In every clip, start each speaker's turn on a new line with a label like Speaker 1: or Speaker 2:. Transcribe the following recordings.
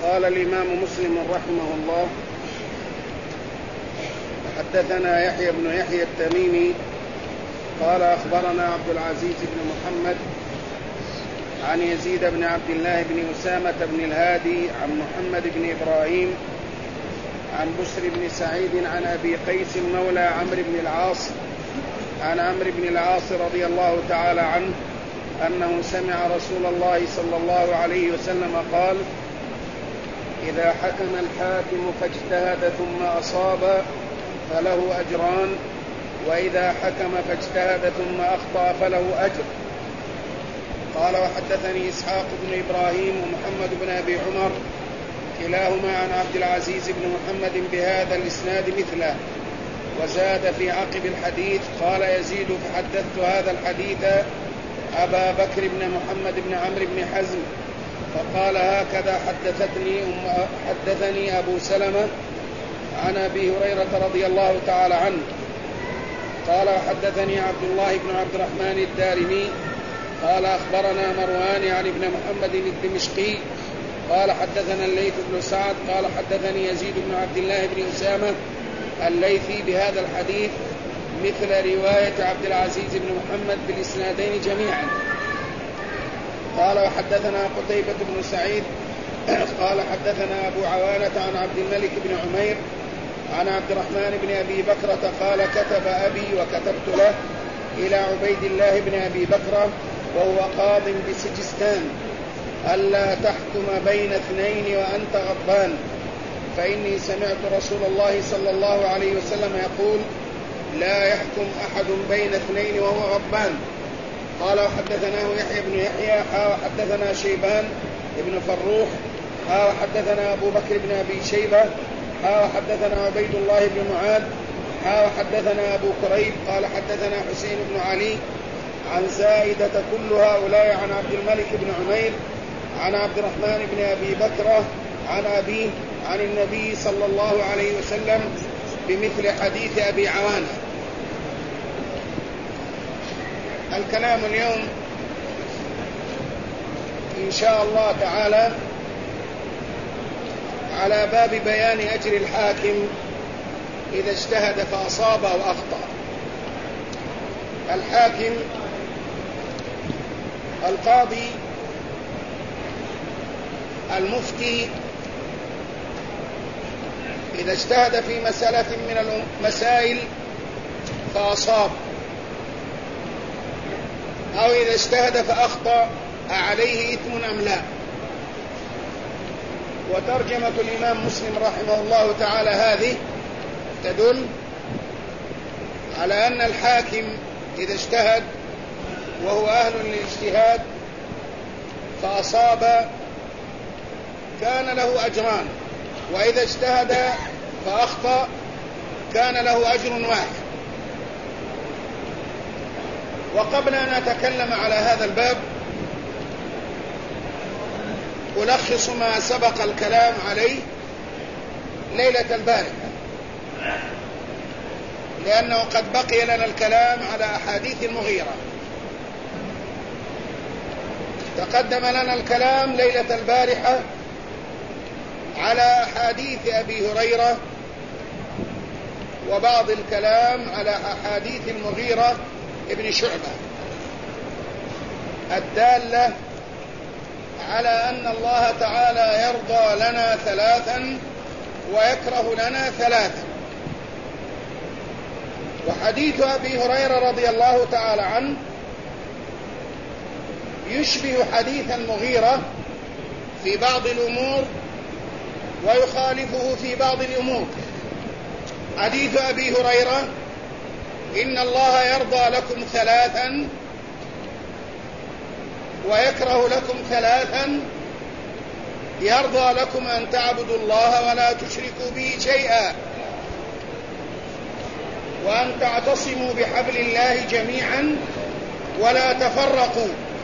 Speaker 1: قال الإمام مسلم رحمه الله: حدثنا يحيى بن يحيى التميمي قال أخبرنا عبد العزيز بن محمد عن يزيد بن عبد الله بن أسامة بن الهادي عن محمد بن إبراهيم عن بسر بن سعيد عن أبي قيس مولى عمرو بن العاص عن عمرو بن العاص رضي الله تعالى عنه أنه سمع رسول الله صلى الله عليه وسلم قال: إذا حكم الحاكم فاجتهد ثم أصاب فله أجران، وإذا حكم فاجتهد ثم أخطأ فله أجر. قال: وحدثني إسحاق بن إبراهيم ومحمد بن أبي عمر كلاهما عن عبد العزيز بن محمد بهذا الإسناد مثله، وزاد في عقب الحديث: قال يزيد: فحدثت هذا الحديث أبا بكر بن محمد بن عمرو بن حزم فقال: هكذا حدثني أبو سلمة عن أبي هريرة رضي الله تعالى عنه. قال: وحدثني عبد الله بن عبد الرحمن الدارمي قال أخبرنا مروان عن ابن محمد الدمشقي قال حدثنا الليث بن سعد قال حدثني يزيد بن عبد الله بن أسامة الليثي بهذا الحديث مثل رواية عبد العزيز بن محمد بالإسنادين جميعا. قال: وحدثنا قتيبة بن سعيد قال حدثنا أبو عوانة عن عبد الملك بن عمير عن عبد الرحمن بن أبي بكرة قال: كتب أبي وكتبت له إلى عبيد الله بن أبي بكرة وهو قاض بسجستان ألا تحكم بين اثنين وأنت غضبان، فإني سمعت رسول الله صلى الله عليه وسلم يقول: لا يحكم أحد بين اثنين وهو غضبان. قال: وحدثناه يحيى بن يحيى وحدثنا شيبان بن فروح وحدثنا أبو بكر بن أبي شيبة وحدثنا عبيد الله بن معاذ وحدثنا أبو كريب قال حدثنا حسين بن علي عن زائدة كل هؤلاء عن عبد الملك بن عمير عن عبد الرحمن بن أبي بكرة عن أبيه عن النبي صلى الله عليه وسلم بمثل حديث أبي عوانة. الكلام اليوم إن شاء الله تعالى على باب بيان أجر الحاكم إذا اجتهد فأصاب أو أخطأ. الحاكم القاضي المفتي إذا اجتهد في مسألة من المسائل فأصاب أو إذا اجتهد فأخطأ عليه إثم أم لا. وترجمة الإمام مسلم رحمه الله تعالى هذه تدل على أن الحاكم إذا اجتهد وهو أهل للاجتهاد فأصاب كان له أجران، وإذا اجتهد فأخطأ كان له أجر واحد. وقبل أن نتكلم على هذا الباب ألخص ما سبق الكلام عليه ليلة البارحة، لأنه قد بقي لنا الكلام على أحاديث المغيرة. تقدم لنا الكلام ليلة البارحة على أحاديث أبي هريرة وبعض الكلام على أحاديث المغيرة ابن شعبة الدالة على أن الله تعالى يرضى لنا ثلاثا ويكره لنا ثلاثا. وحديث أبي هريرة رضي الله تعالى عنه يشبه حديث المغيرة في بعض الأمور ويخالفه في بعض الأمور. حديث أبي هريرة: إن الله يرضى لكم ثلاثا ويكره لكم ثلاثا، يرضى لكم أن تعبدوا الله ولا تشركوا به شيئا، وأن تعتصموا بحبل الله جميعا ولا تفرقوا،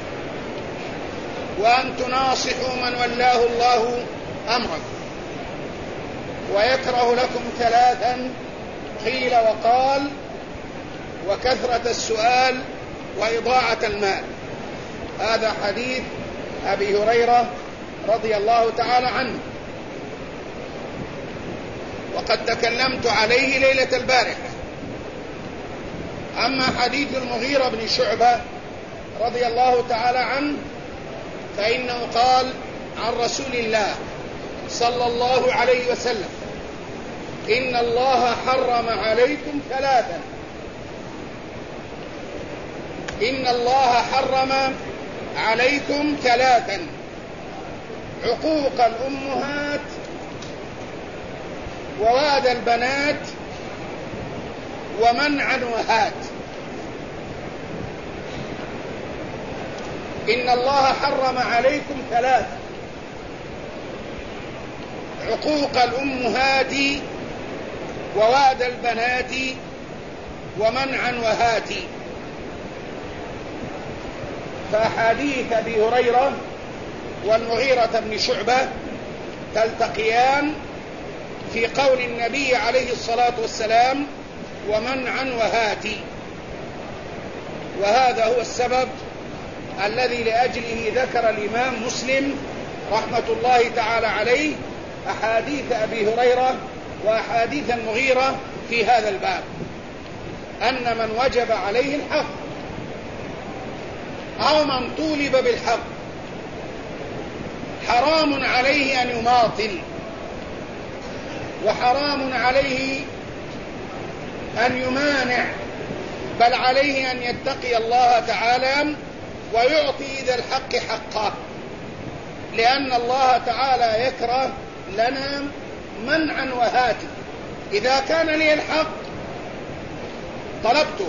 Speaker 1: وأن تناصحوا من ولاه الله أمركم. ويكره لكم ثلاثا قيل وقال وكثرة السؤال وإضاعة المال. هذا حديث أبي هريرة رضي الله تعالى عنه. وقد تكلمت عليه ليلة البارحة. أما حديث المغيرة بن شعبة رضي الله تعالى عنه فإنه قال عن رسول الله صلى الله عليه وسلم: إن الله حرم عليكم ثلاثا. إن الله حرم عليكم ثلاثا: عقوق الأمهات، وواد البنات، ومنعا وهات. إن الله حرم عليكم ثلاثا: عقوق الأمهات، وواد البنات، ومنعا وهات. فأحاديث أبي هريرة والمغيرة بن شعبة تلتقيان في قول النبي عليه الصلاة والسلام: ومنعا وهات. وهذا هو السبب الذي لأجله ذكر الإمام مسلم رحمة الله تعالى عليه أحاديث أبي هريرة وأحاديث المغيرة في هذا الباب، أن من وجب عليه الحق أو من طولب بالحق حرام عليه أن يماطل، وحرام عليه أن يمانع، بل عليه أن يتقي الله تعالى ويعطي ذا الحق حقه، لأن الله تعالى يكره لنا منعا وهاتا. إذا كان لي الحق طلبته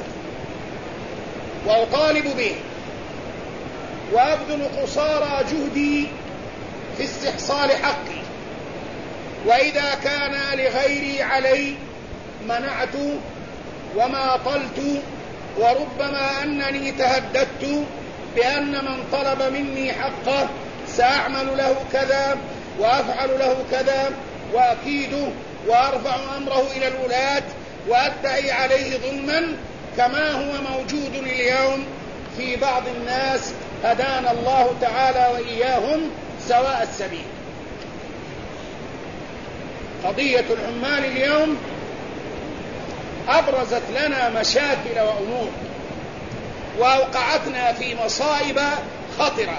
Speaker 1: وأطالب به وأبذل قصارى جهدي في استحصال حقي، وإذا كان لغيري علي منعت وماطلت، وربما أنني تهددت بأن من طلب مني حقه سأعمل له كذا وأفعل له كذا وأكيده وأرفع أمره إلى الولاة وأدعي عليه ظلما، كما هو موجود اليوم في بعض الناس هدانا الله تعالى وإياهم سواء السبيل. قضية العمال اليوم أبرزت لنا مشاكل وأمور وأوقعتنا في مصائب خطرة.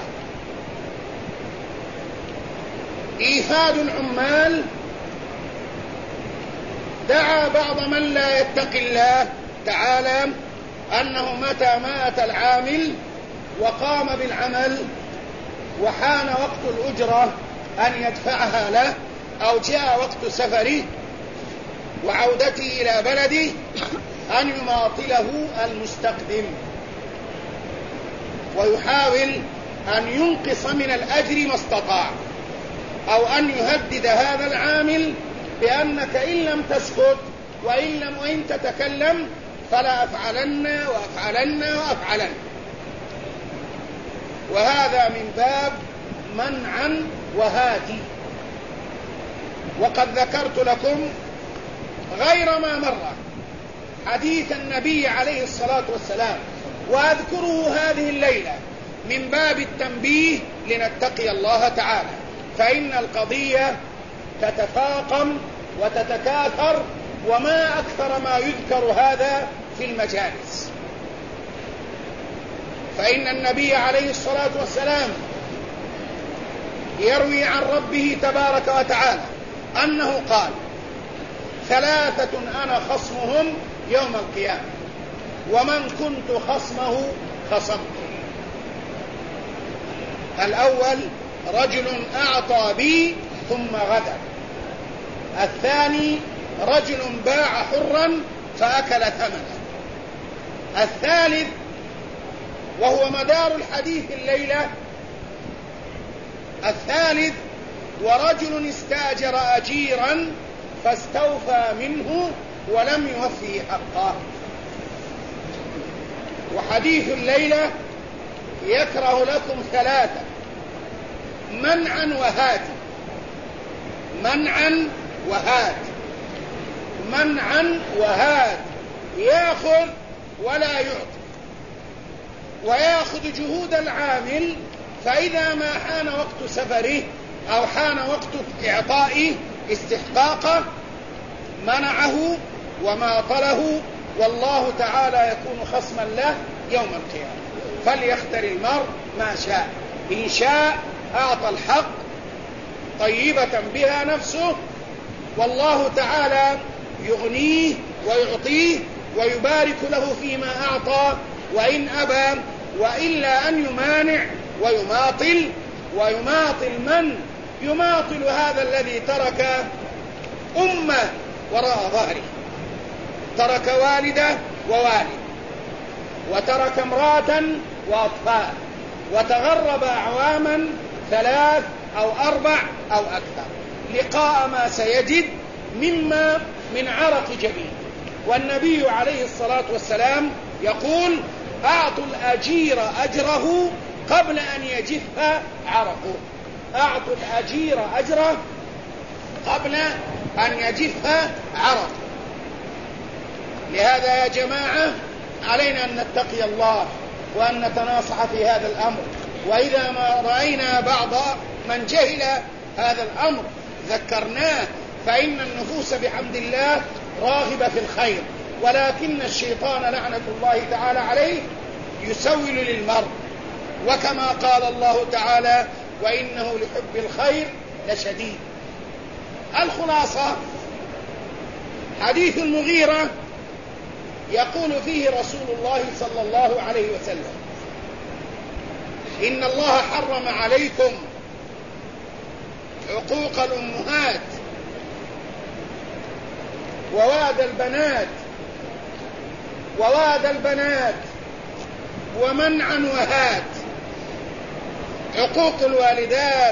Speaker 1: إيفاد العمال دعا بعض من لا يتقي الله تعالى أنه متى مات العامل وقام بالعمل وحان وقت الأجرة أن يدفعها له، أو جاء وقت سفره وعودته إلى بلده أن يماطله المستقدم ويحاول أن ينقص من الأجر ما استطاع، أو أن يهدد هذا العامل بأنك إن لم تسكت وإن تتكلم فلا أفعلن وأفعلن وأفعلن. وهذا من باب منعا وهاتي. وقد ذكرت لكم غير ما مرة حديث النبي عليه الصلاة والسلام، وأذكره هذه الليلة من باب التنبيه لنتقي الله تعالى، فإن القضية تتفاقم وتتكاثر، وما أكثر ما يذكر هذا في المجالس. فإن النبي عليه الصلاة والسلام يروي عن ربه تبارك وتعالى أنه قال: ثلاثة أنا خصمهم يوم القيامة، ومن كنت خصمه خصمته. الأول رجل أعطى بي ثم غدر. الثاني رجل باع حرا فأكل ثمنه. الثالث وهو مدار الحديث الليلة، الثالث ورجل استاجر أجيرا فاستوفى منه ولم يوفي حقه. وحديث الليلة يكره لكم ثلاثة: منعا وهات. منعا وهات. منعا وهات، يأخذ ولا يعطي، ويأخذ جهود العامل، فإذا ما حان وقت سفره أو حان وقت إعطائه استحقاقه منعه وماطله، والله تعالى يكون خصما له يوم القيامة. فليختر المرء ما شاء، إن شاء أعطى الحق طيبة بها نفسه، والله تعالى يغنيه ويعطيه ويبارك له فيما أعطى، وإن أبى وإلا أن يمانع ويماطل من يماطل هذا الذي ترك أمة وراء ظهره، ترك والدة ووالد، وترك امرأة وأطفال، وتغرب أعواما 3 أو 4 أو أكثر لقاء ما سيجد مما من عرق جبين. والنبي عليه الصلاة والسلام يقول: أعطوا الأجير أجره قبل أن يجف عرقه. أعطوا الأجير أجره قبل أن يجف عرقه. لهذا يا جماعة علينا أن نتقي الله وأن نتناصح في هذا الأمر، وإذا ما رأينا بعض من جهل هذا الأمر ذكرناه، فإن النفوس بحمد الله راغبة في الخير، ولكن الشيطان لعنة الله تعالى عليه يسول للمرء، وكما قال الله تعالى: وإنه لحب الخير لشديد. الخلاصة: حديث المغيرة يقول فيه رسول الله صلى الله عليه وسلم: إن الله حرم عليكم عقوق الأمهات وواد البنات ومنعا وهات. عقوق الوالدات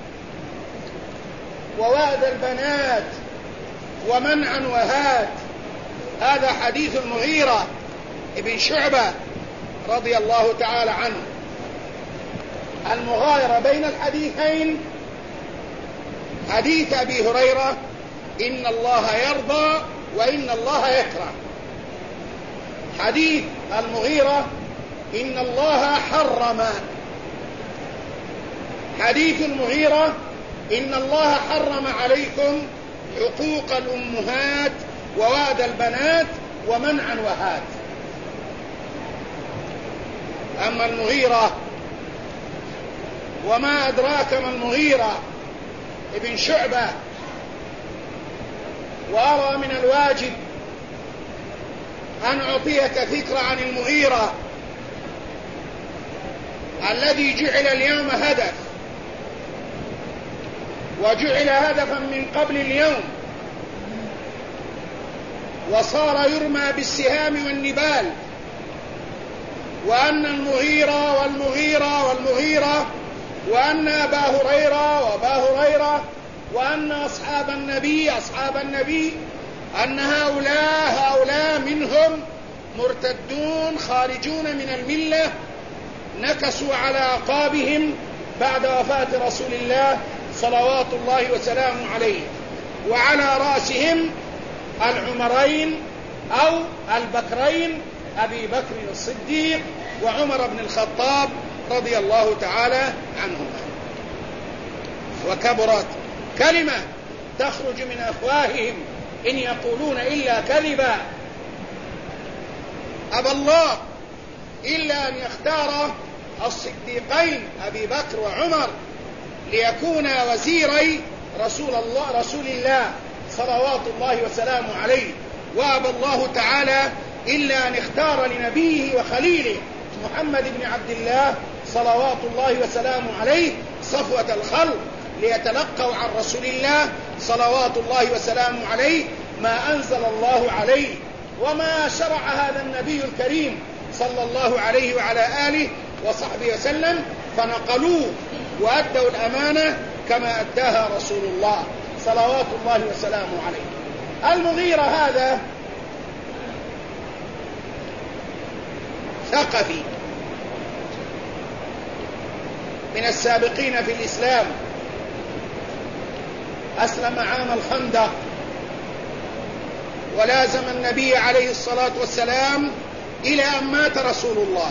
Speaker 1: وواد البنات ومنعا وهات. هذا حديث المغيرة ابن شعبة رضي الله تعالى عنه. المغايرة بين الحديثين حديث أبي هريرة: إن الله يرضى وإن الله يكره. حديث المغيرة: إن الله حرم. حديث المغيرة: إن الله حرم عليكم عقوق الأمهات وواد البنات ومنعا وهات. أما المغيرة وما أدراك ما المغيرة ابن شعبة، وأرى من الواجب أن أعطيك فكرة عن المغيرة الذي جعل اليوم هدف، وجعل هدفا من قبل اليوم، وصار يرمى بالسهام والنبال. وأن المغيرة والمغيرة وأن أبا هريرة وأن أصحاب النبي أن هؤلاء منهم مرتدون خارجون من الملة، نكسوا على أعقابهم بعد وفاة رسول الله صلوات الله وسلامه عليه، وعلى رأسهم العمرين أو البكرين أبي بكر الصديق وعمر بن الخطاب رضي الله تعالى عنهما. وكبرت كلمة تخرج من أفواههم إن يقولون إلا كذبا. أبى الله إلا أن يختار الصديقين أبي بكر وعمر ليكونا وزيري رسول الله صلوات الله وسلامه عليه. وأبى الله تعالى إلا أن اختار لنبيه وخليله محمد بن عبد الله صلوات الله وسلامه عليه صفوة الخلق ليتلقوا عن رسول الله صلوات الله وسلامه عليه ما أنزل الله عليه وما شرع هذا النبي الكريم صلى الله عليه وعلى آله وصحبه وسلم، فنقلوه وأدوا الأمانة كما أداها رسول الله صلوات الله وسلامه عليه. المغيرة هذا ثقفي من السابقين في الإسلام، أسلم عام الخندق ولازم النبي عليه الصلاة والسلام إلى أن مات رسول الله،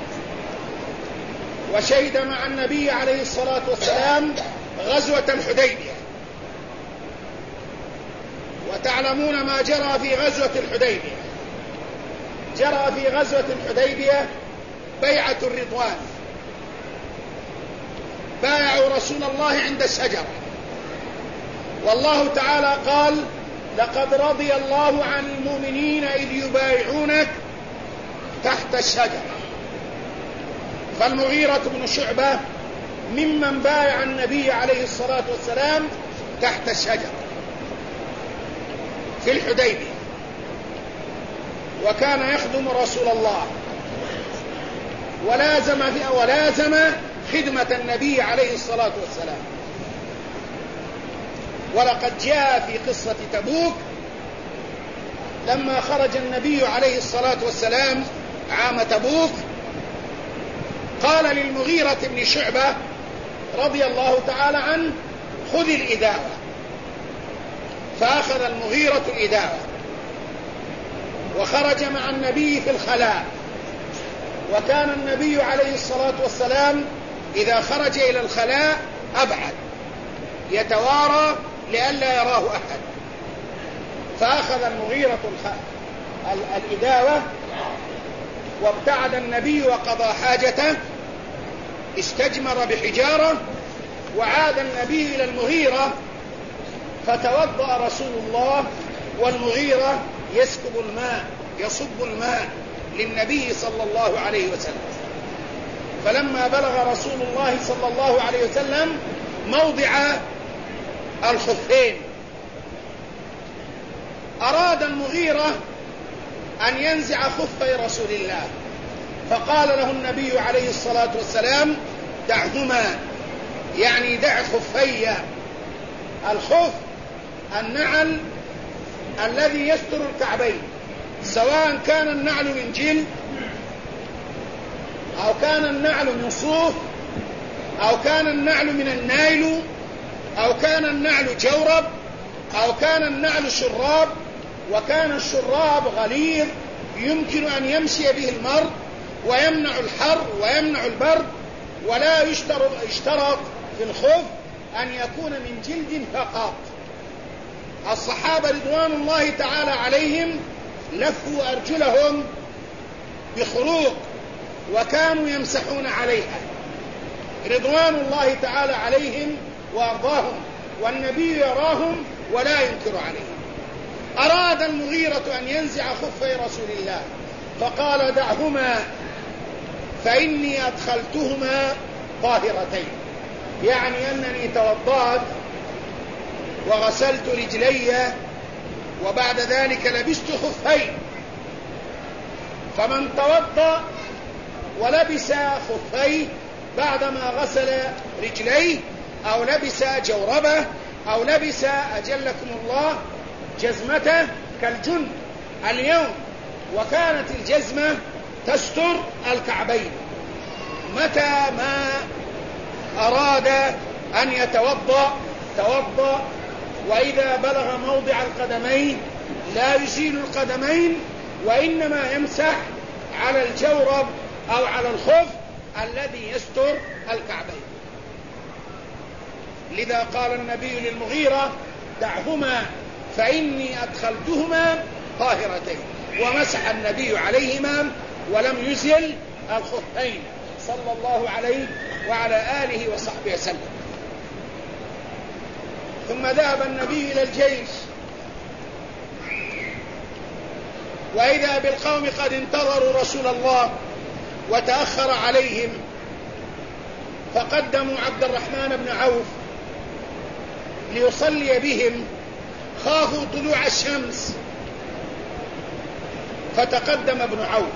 Speaker 1: وشهد مع النبي عليه الصلاة والسلام غزوة الحديبية، وتعلمون ما جرى في غزوة الحديبية. جرى في غزوة الحديبية بيعة الرضوان، بايعوا رسول الله عند الشجرة، والله تعالى قال: لقد رضي الله عن المؤمنين إذ يبايعونك تحت الشجرة. فالمغيرة بن شعبة ممن بايع النبي عليه الصلاة والسلام تحت الشجرة في الحديبية، وكان يخدم رسول الله ولازم خدمة النبي عليه الصلاة والسلام. ولقد جاء في قصة تبوك لما خرج النبي عليه الصلاة والسلام عام تبوك، قال للمغيرة بن شعبة رضي الله تعالى عنه: خذ الإداوة. فأخذ المغيرة الإداوة وخرج مع النبي في الخلاء. وكان النبي عليه الصلاة والسلام إذا خرج إلى الخلاء أبعد، يتوارى لئلا يراه أحد. فأخذ المغيرة الإداوة وابتعد النبي وقضى حاجته، استجمر بحجارة، وعاد النبي إلى المغيرة فتوضأ رسول الله والمغيرة يصب الماء للنبي صلى الله عليه وسلم. فلما بلغ رسول الله صلى الله عليه وسلم موضع الخفين، أراد المغيرة أن ينزع خفي رسول الله، فقال له النبي عليه الصلاة والسلام: دعهما، يعني دع خفي. الخف النعل الذي يستر الكعبين، سواء كان النعل من جلد أو كان النعل من صوف أو كان النعل من النايل أو كان النعل جورب أو كان النعل شراب. وكان الشراب غليظ يمكن أن يمشي به المرء ويمنع الحر ويمنع البرد. ولا يشترط في الخف أن يكون من جلد فقط. الصحابة رضوان الله تعالى عليهم لفوا أرجلهم بخروق وكانوا يمسحون عليها رضوان الله تعالى عليهم وأرضاهم، والنبي يراهم ولا ينكر عليهم. أراد المغيرة أن ينزع خفي رسول الله فقال: دعهما فإني أدخلتهما طاهرتين، يعني أنني توضأت وغسلت رجلي وبعد ذلك لبست خفين. فمن توضأ ولبس خفيه بعدما غسل رجليه أو لبس جوربه أو لبس أجلكم الله جزمته كالجن اليوم، وكانت الجزمة تستر الكعبين، متى ما أراد أن يتوضأ توضأ، وإذا بلغ موضع القدمين لا يزيل القدمين وإنما يمسح على الجورب أو على الخف الذي يستر الكعبين. لذا قال النبي للمغيرة: دعهما فإني أدخلتهما طاهرتين، ومسح النبي عليهما ولم يزل الخفين صلى الله عليه وعلى آله وصحبه وسلم. ثم ذهب النبي إلى الجيش، وإذا بالقوم قد انتظروا رسول الله وتأخر عليهم، فقدموا عبد الرحمن بن عوف ليصلي بهم، خافوا طلوع الشمس، فتقدم ابن عوف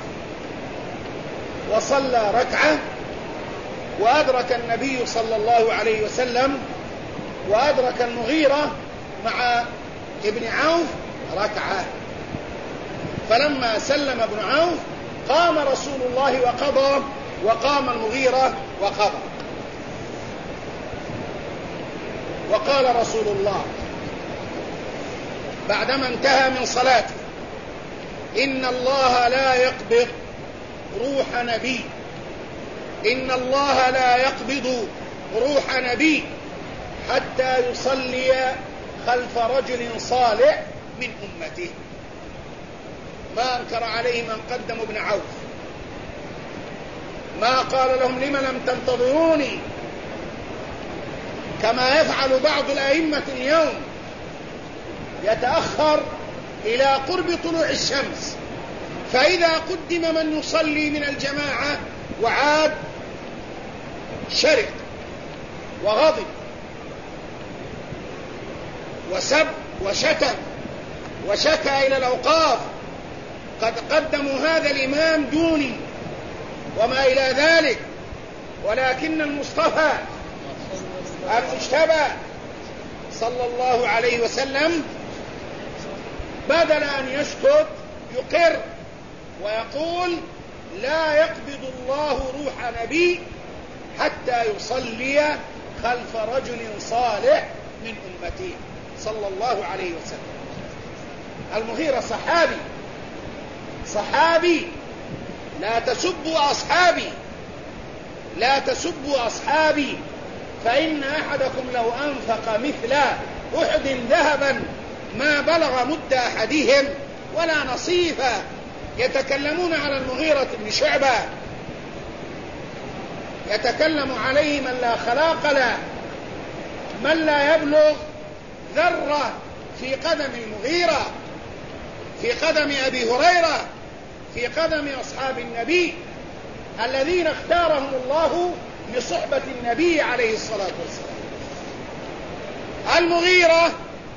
Speaker 1: وصلى ركعة، وأدرك النبي صلى الله عليه وسلم وأدرك المغيرة مع ابن عوف ركعة. فلما سلم ابن عوف قام رسول الله وقضى، وقام المغيرة وقضى. وقال رسول الله بعدما انتهى من صلاته: إن الله لا يقبض روح نبي، إن الله لا يقبض روح نبي حتى يصلي خلف رجل صالح من أمته. ما أنكر عليه من قدم ابن عوف، ما قال لهم لم لم تنتظروني كما يفعل بعض الأئمة اليوم، يتأخر إلى قرب طلوع الشمس، فإذا قدم من يصلي من الجماعة وعاد شرق وغضب وسب وشتم وشكى إلى الأوقاف قد قدموا هذا الإمام دوني وما إلى ذلك. ولكن المصطفى المجتبى صلى الله عليه وسلم بدل أن يسكت يقر ويقول لا يقبض الله روح نبي حتى يصلي خلف رجل صالح من أمته صلى الله عليه وسلم. المغيرة صحابي، لا تسبوا أصحابي، لا تسبوا أصحابي، فإن أحدكم لو أنفق مثل أحد ذهبا ما بلغ مد أحدهم ولا نصيفا. يتكلمون على المغيرة بن شعبة، يتكلم عليه من لا خلاق له، من لا يبلغ ذرة في قدم المغيرة، في قدم أبي هريرة، في قدم أصحاب النبي الذين اختارهم الله لصحبة النبي عليه الصلاة والسلام. المغيرة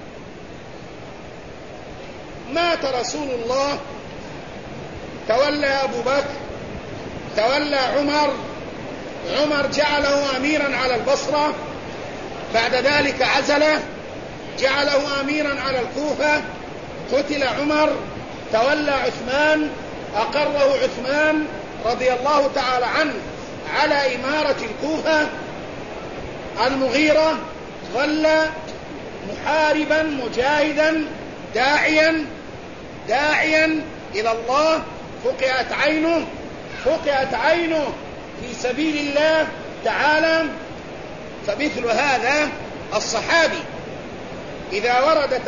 Speaker 1: مات رسول الله، تولى أبو بكر، تولى عمر جعله أميرا على البصرة، بعد ذلك عزله جعله أميرا على الكوفة، قتل عمر، تولى عثمان، أقره عثمان رضي الله تعالى عنه على إمارة الكوفة. المغيرة ظل محاربا مجاهدا داعيا إلى الله، فقعت عينه في سبيل الله تعالى. فمثل هذا الصحابي إذا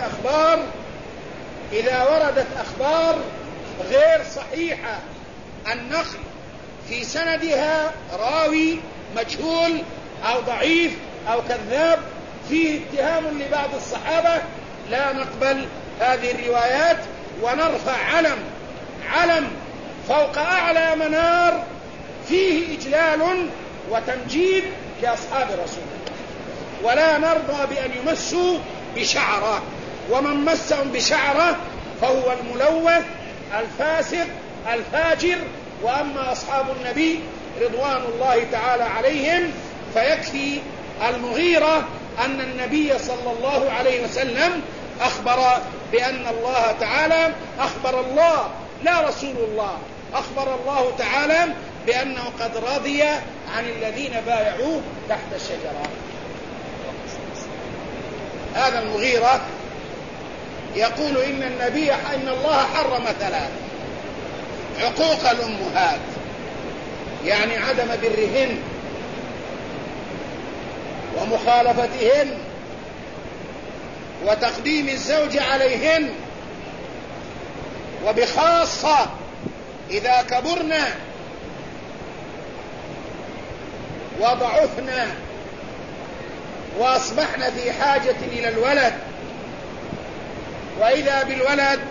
Speaker 1: وردت أخبار غير صحيحة النقل في سندها راوي مجهول أو ضعيف أو كذاب فيه اتهام لبعض الصحابة، لا نقبل هذه الروايات ونرفع علم فوق أعلى منار فيه إجلال وتمجيد لأصحاب رسول الله، ولا نرضى بأن يمسوا بشعره، ومن مسهم بشعره فهو الملوث الفاسق الفاجر. وأما أصحاب النبي رضوان الله تعالى عليهم فيكفي المغيرة أن النبي صلى الله عليه وسلم أخبر بأن الله تعالى أخبر الله لا رسول الله، أخبر الله تعالى بأنه قد رضي عن الذين بايعوه تحت الشجرة. هذا المغيرة يقول إن الله حرم ثلاث: عقوق الأمهات، يعني عدم برهن ومخالفتهن وتقديم الزوج عليهن، وبخاصة إذا كبرنا وضعفنا وأصبحنا في حاجة إلى الولد، وإذا بالولد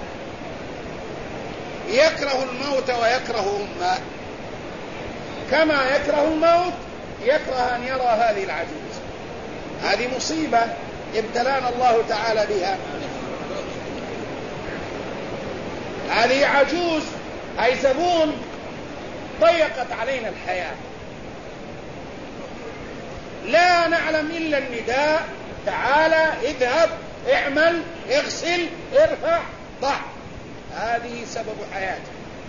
Speaker 1: يكره الموت ويكره أمه، كما يكره الموت يكره أن يرى هذه العجوز. هذه مصيبة ابتلانا الله تعالى بها. هذه عجوز أي زبون ضيقت علينا الحياة، لا نعلم إلا النداء: تعالى، اذهب، اعمل، اغسل، ارفع، ضع. هذه سبب حياتك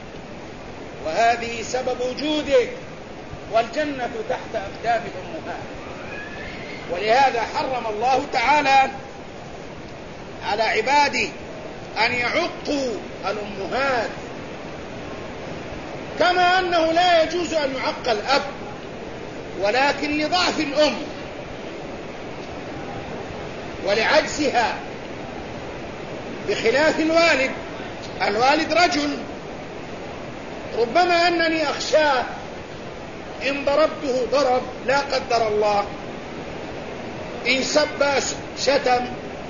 Speaker 1: وهذه سبب وجودك، والجنة تحت أقدام الأمهات. ولهذا حرم الله تعالى على عباده أن يعقوا الأمهات، كما أنه لا يجوز أن يعق الأب، ولكن لضعف الأم ولعجزها
Speaker 2: بخلاف الوالد رجل، ربما أنني أخشاه إن ضربته ضرب لا قدر الله، إن سب شتم،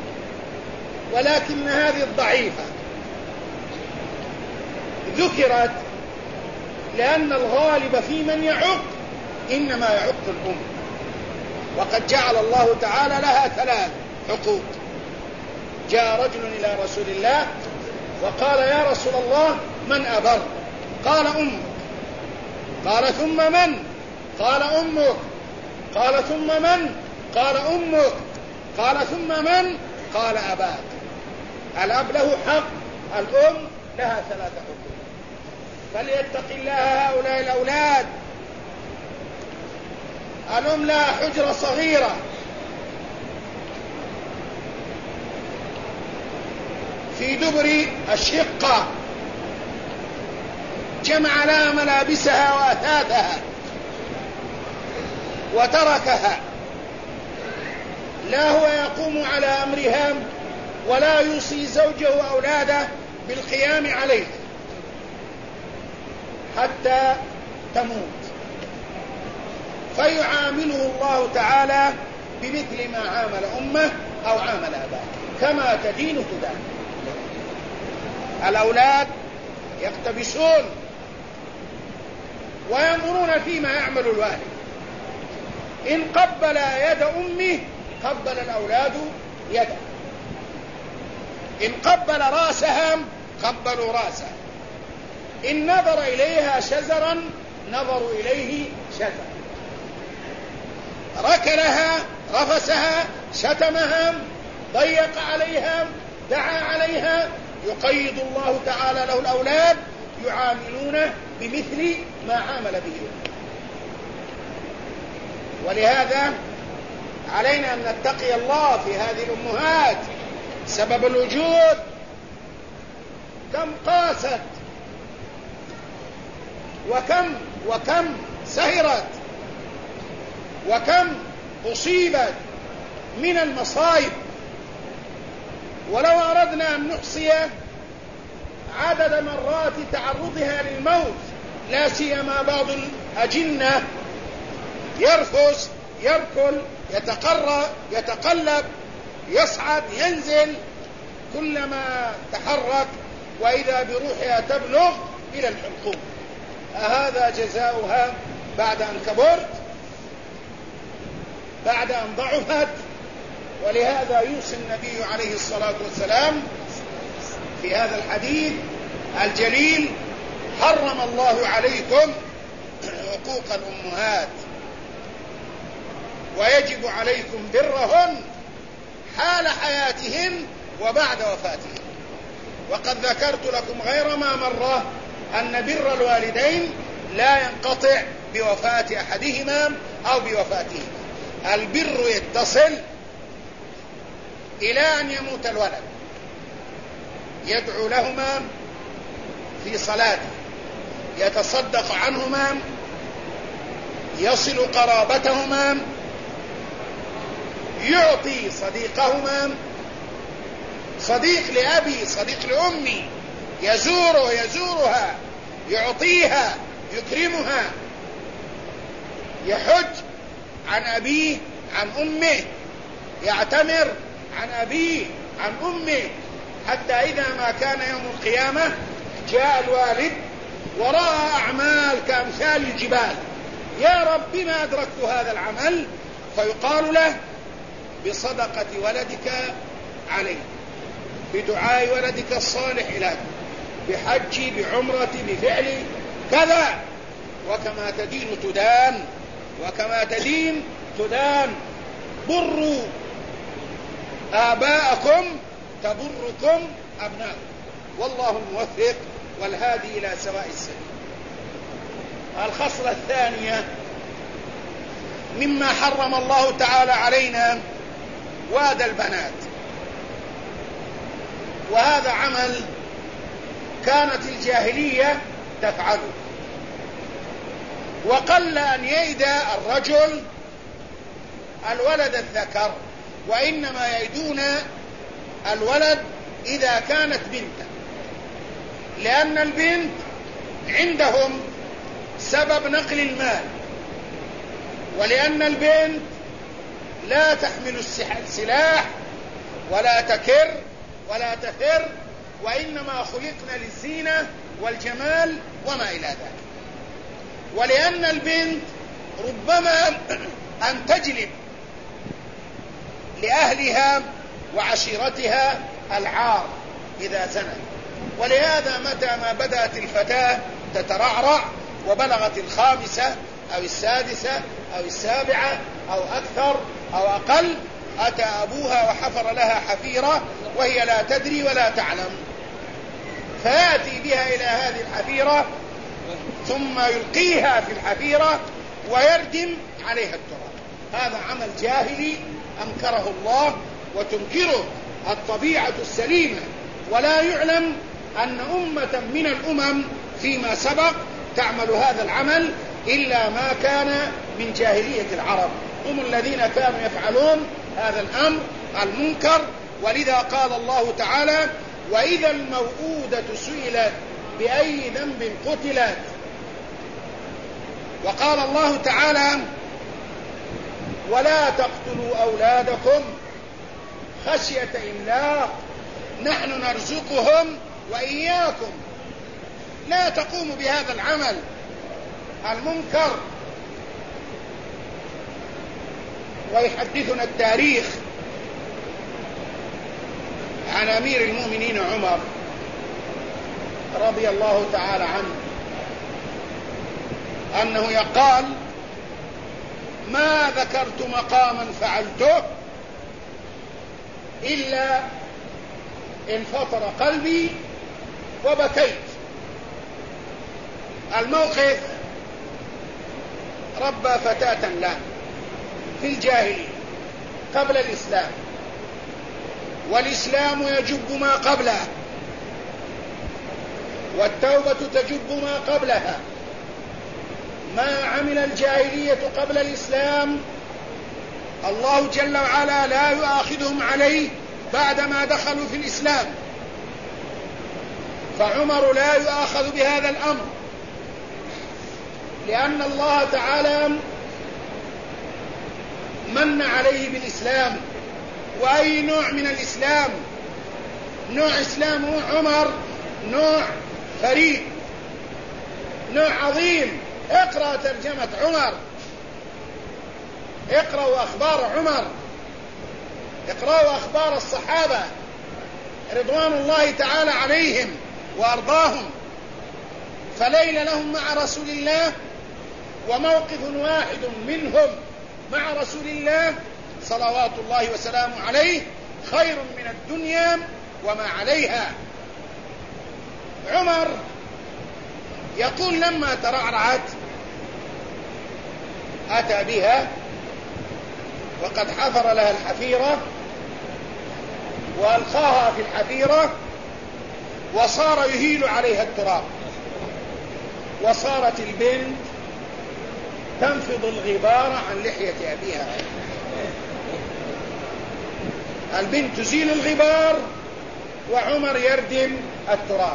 Speaker 2: ولكن هذه الضعيفة ذكرت لأن الغالب في من يعق إنما يعق الأم، وقد جعل الله تعالى لها 3 حقوق. جاء رجل إلى رسول الله وقال: يا رسول الله من أبر؟ قال: أمك. قال: ثم من؟ قال: أمك. قال: ثم من؟ قال: أمك. قال: ثم من؟ قال: أباك. الأب له حق، الأم لها 3 حقوق، فليتق الله هؤلاء الأولاد. الأم لها حجرة صغيرة في دبر الشقة، جمع لها ملابسها وأثاثها وتركها، لا هو يقوم على أمرها ولا يوصي زوجه وأولاده بالقيام عليه حتى تموت، فيعامله الله تعالى بمثل ما عامل أمه أو عامل أباه، كما تدين تدان. الأولاد يقتبسون وينظرون فيما يعمل الوالد، إن قبل يد أمه قبل الأولاد يده، إن قبل رأسها قبلوا رأسه، إن نظر إليها شزرا نظروا إليه شزرا، ركلها رفسها شتمها ضيق عليها دعا عليها، يقيد الله تعالى له الأولاد يعاملونه بمثل ما عامل به. ولهذا علينا أن نتقي الله في هذه الأمهات، سبب الوجود كم قاست وكم سهرت وكم أصيبت من المصائب، ولو أردنا أن نحصي عدد مرات تعرضها للموت، لا سيما بعض الأجنة يرفس يركل يتقرى يتقلب يصعد ينزل كلما تحرك، وإذا بروحها تبلغ إلى الحلقوم. أهذا جزاؤها بعد أن كبرت، بعد أن ضعفت؟ ولهذا يوصي النبي عليه الصلاة والسلام في هذا الحديث الجليل: حرم الله عليكم حقوق الأمهات، ويجب عليكم برهن حال حياتهن وبعد وفاتهن. وقد ذكرت لكم غير ما مرة أن بر الوالدين لا ينقطع بوفاة أحدهما أو بوفاتهما، البر يتصل إلى أن يموت الولد، يدعو لهما في صلاته، يتصدق عنهما، يصل قرابتهما، يعطي صديقهما، صديق لأبي صديق لأمي، يزوره يزورها، يعطيها يكرمها، يحج عن أبيه عن أمه، يعتمر عن أبيه عن أمه، حتى إذا ما كان يوم القيامة جاء الوالد ورأى أعمال كأمثال الجبال: يا رب ما أدركت هذا العمل؟ فيقال له: بصدقة ولدك عليه، بدعاء ولدك الصالح لك، بحج، بعمرة، بفعل كذا. وكما تدين تدان، وكما تدين تدان. بروا آباءكم تبركم أبناءكم، والله الموفق والهادي إلى سواء السبيل. الخصلة الثانية مما حرم الله تعالى علينا واد البنات، وهذا عمل كانت الجاهلية تفعله، وقل أن يئد الرجل الولد الذكر، وإنما يئدون الولد إذا كانت بنتا، لأن البنت عندهم سبب نقل المال، ولأن البنت لا تحمل السلاح ولا تكر ولا تفر، وإنما خلقنا للزينة والجمال وما إلى ذلك. ولأن البنت ربما أن تجلب لأهلها وعشيرتها العار إذا زنت. ولهذا متى ما بدأت الفتاة تترعرع وبلغت 5 أو 6 أو 7 أو أكثر أو أقل، أتى أبوها وحفر لها حفيرة وهي لا تدري ولا تعلم، فيأتي بها إلى هذه الحفيرة ثم يلقيها في الحفيرة ويردم عليها التراب. هذا عمل جاهلي أنكره الله وتنكره الطبيعة السليمة، ولا يعلم أن أمة من الأمم فيما سبق تعمل هذا العمل إلا ما كان من جاهلية العرب، هم الذين كانوا يفعلون هذا الأمر المنكر. ولذا قال الله تعالى: وإذا الموءودة سئلت بأي ذنب قتلت. وقال الله تعالى: ولا تقتلوا أولادكم خشية إملاق نحن نرزقهم وإياكم. لا تقوموا بهذا العمل المنكر. ويحدثنا التاريخ عن أمير المؤمنين عمر رضي الله تعالى عنه أنه يقال: ما ذكرت مقاما فعلته إلا انفطر قلبي وبكيت. الموقف ربى فتاة له في الجاهلية قبل الإسلام، والإسلام يجب ما قبله، والتوبة تجب ما قبلها. ما عمل الجاهلية قبل الإسلام الله جل وعلا لا يؤاخذهم عليه بعدما دخلوا في الإسلام، فعمر لا يؤاخذ بهذا الأمر، لأن الله تعالى من عليه بالإسلام. وأي نوع من الإسلام؟ نوع إسلام عمر نوع فريد، نوع عظيم. اقرأ ترجمة عمر، اقرأوا أخبار عمر، اقرأوا أخبار الصحابة رضوان الله تعالى عليهم وأرضاهم. فليل لهم مع رسول الله، وموقف واحد منهم مع رسول الله صلوات الله وسلامه عليه خير من الدنيا وما عليها. عمر يقول: لما ترعرعت أتى بها وقد حفر لها الحفيرة وألقاها في الحفيرة، وصار يهيل عليها التراب، وصارت البنت تنفض الغبار عن لحية أبيها. البنت تزيل الغبار وعمر يردم التراب.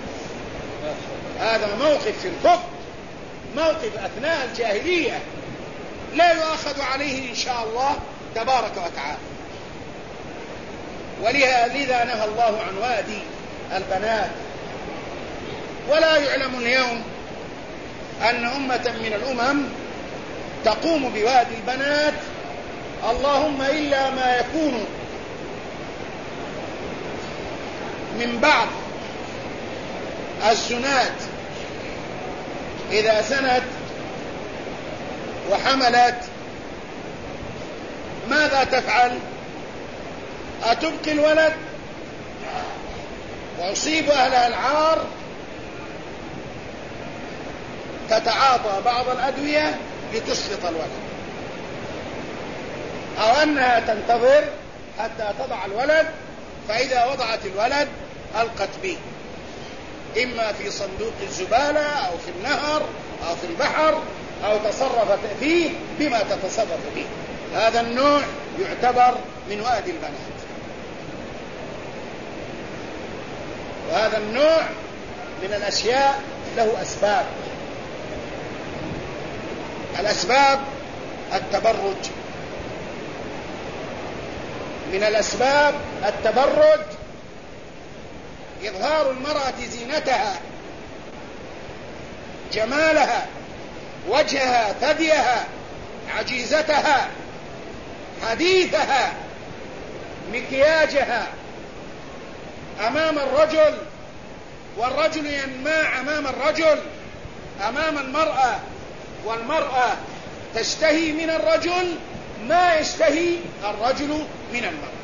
Speaker 2: هذا موقف في الكفر، موقف أثناء الجاهلية لا يؤاخذ عليه إن شاء الله تبارك وتعالى. ولذا نهى الله عن وادي البنات. ولا يعلم اليوم أن أمة من الأمم تقوم بوادي البنات، اللهم إلا ما يكون من بعض الزنات إذا زنت وحملت ماذا تفعل؟ أتبقي الولد ويصيب أهلها العار، تتعاطى بعض الأدوية لتسقط الولد، أو أنها تنتظر حتى تضع الولد، فإذا وضعت الولد ألقت به إما في صندوق الزبالة أو في النهر أو في البحر، أو تصرفت فيه بما تتصرف به. هذا النوع يعتبر من وادي البنات. وهذا النوع من الأشياء له أسباب. الأسباب التبرج، من الأسباب التبرج إظهار المرأة زينتها، جمالها، وجهها، ثديها، عجيزتها، حديثها، مكياجها أمام الرجل، والرجل ينماع أمام الرجل أمام المرأة، والمرأة تشتهي من الرجل ما يشتهي الرجل من المرأة.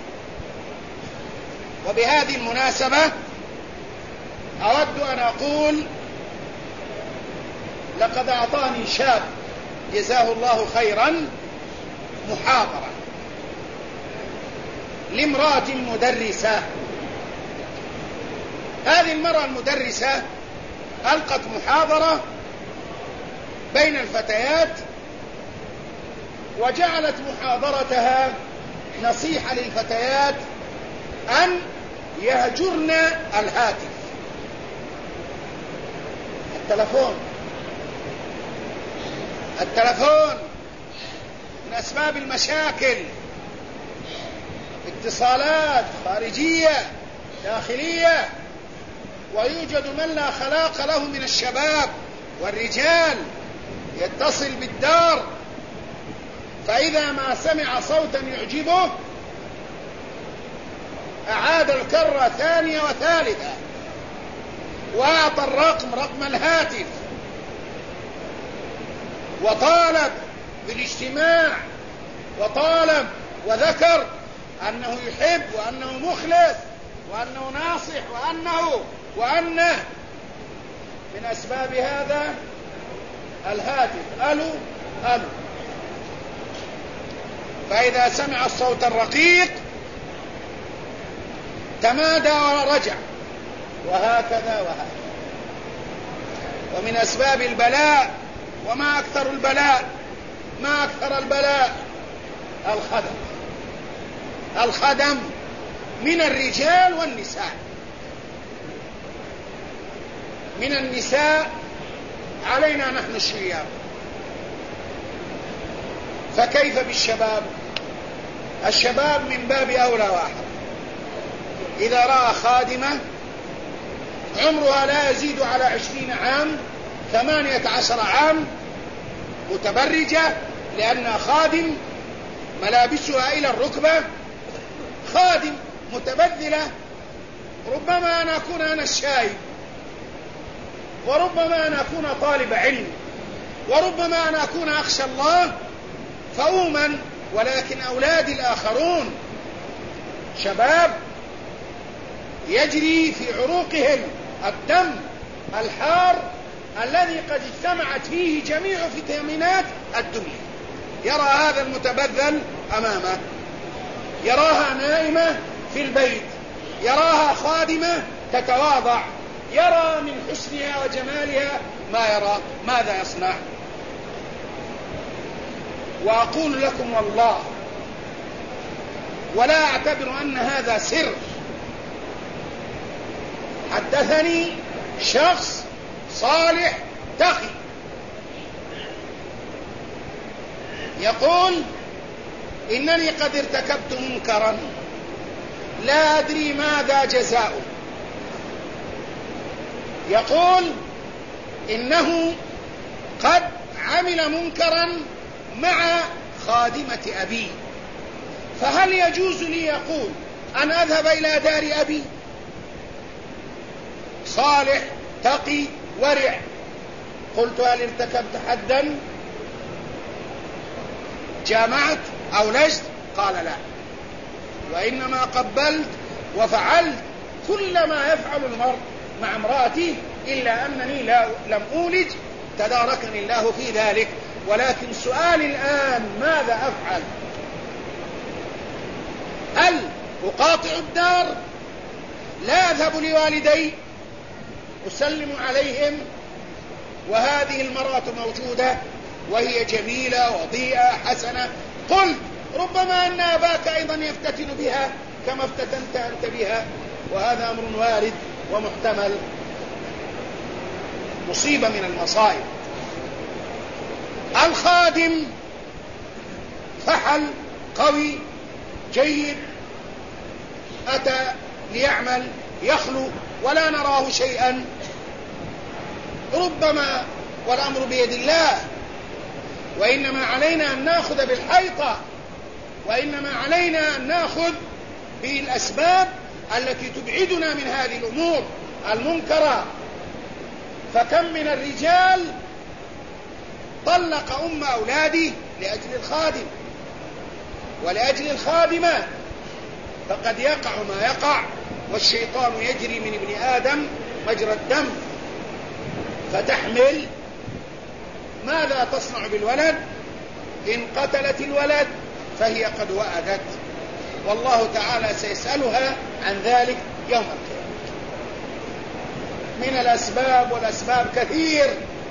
Speaker 2: وبهذه المناسبة أود أن أقول لقد أعطاني شاب جزاه الله خيرا محاضرة لامرأة مدرسة. هذه المرأة المدرسة ألقت محاضرة بين الفتيات، وجعلت محاضرتها نصيحة للفتيات أن يهجرن الهاتف، التلفون من أسباب المشاكل، اتصالات خارجية داخلية، ويوجد من لا خلاق له من الشباب والرجال يتصل بالدار، فإذا ما سمع صوتا يعجبه أعاد الكرة ثانية وثالثة وأعطى رقم الهاتف، وطالب بالاجتماع، وطالب وذكر أنه يحب وأنه مخلص وأنه ناصح وأنه من أسباب هذا الهاتف ألو. فإذا سمع الصوت الرقيق تمادى ورجع، وهكذا. ومن أسباب البلاء، وما أكثر البلاء الخدم من الرجال والنساء. من النساء علينا نحن الشياب، فكيف بالشباب؟ الشباب من باب أولى واحد. إذا رأى خادمة عمرها لا يزيد على 20 عام 18 عام متبرجة، لأنها خادم ملابسها إلى الركبة، خادم متبذلة، ربما أن أكون أنا الشايب، وربما أن أكون طالب علم، وربما أن أكون أخشى الله فأؤمن، ولكن أولادي الآخرون شباب يجري في عروقهم الدم الحار الذي قد اجتمعت فيه جميع فيتامينات الدنيا. يرى هذا المتبذل أمامه، يراها نائمة في البيت، يراها خادمة تتواضع، يرى من حسنها وجمالها ما يرى، ماذا يصنع؟ وأقول لكم والله، ولا أعتبر أن هذا سر، حدثني شخص صالح تقي يقول: إنني قد ارتكبت منكرا لا أدري ماذا جزاؤه. يقول إنه قد عمل منكرا مع خادمة أبي، فهل يجوز لي يقول أن أذهب إلى دار أبي؟ صالح تقي ورع. قلت: هل ارتكبت حدا؟ جامعت أو لست؟ قال: لا، وإنما قبلت وفعلت كل ما يفعل المرء مع امرأتي، إلا أنني لم أولج، تداركني الله في ذلك. ولكن سؤالي الآن: ماذا أفعل؟ هل أقاطع الدار؟ لا أذهب لوالدي أسلم عليهم وهذه المرأة موجودة وهي جميلة وضيئة حسنة؟ قلت: ربما أن أباك أيضا يفتتن بها كما افتتنت أنت بها، وهذا أمر وارد ومحتمل، مصيبة من المصائب. الخادم فحل قوي جيد أتى ليعمل يخلو ولا نراه شيئا، ربما والأمر بيد الله، وإنما علينا أن نأخذ بالحيطة، وإنما علينا أن نأخذ بالأسباب التي تبعدنا من هذه الأمور المنكرة. فكم من الرجال طلق أولاده لأجل الخادم ولأجل الخادمة، فقد يقع ما يقع، والشيطان يجري من ابن آدم مجرى الدم. فتحمل، ماذا تصنع بالولد؟ إن قتلت الولد فهي قد وأدت، والله تعالى سيسألها عن ذلك يوم القيامة. من الأسباب، والأسباب كثير،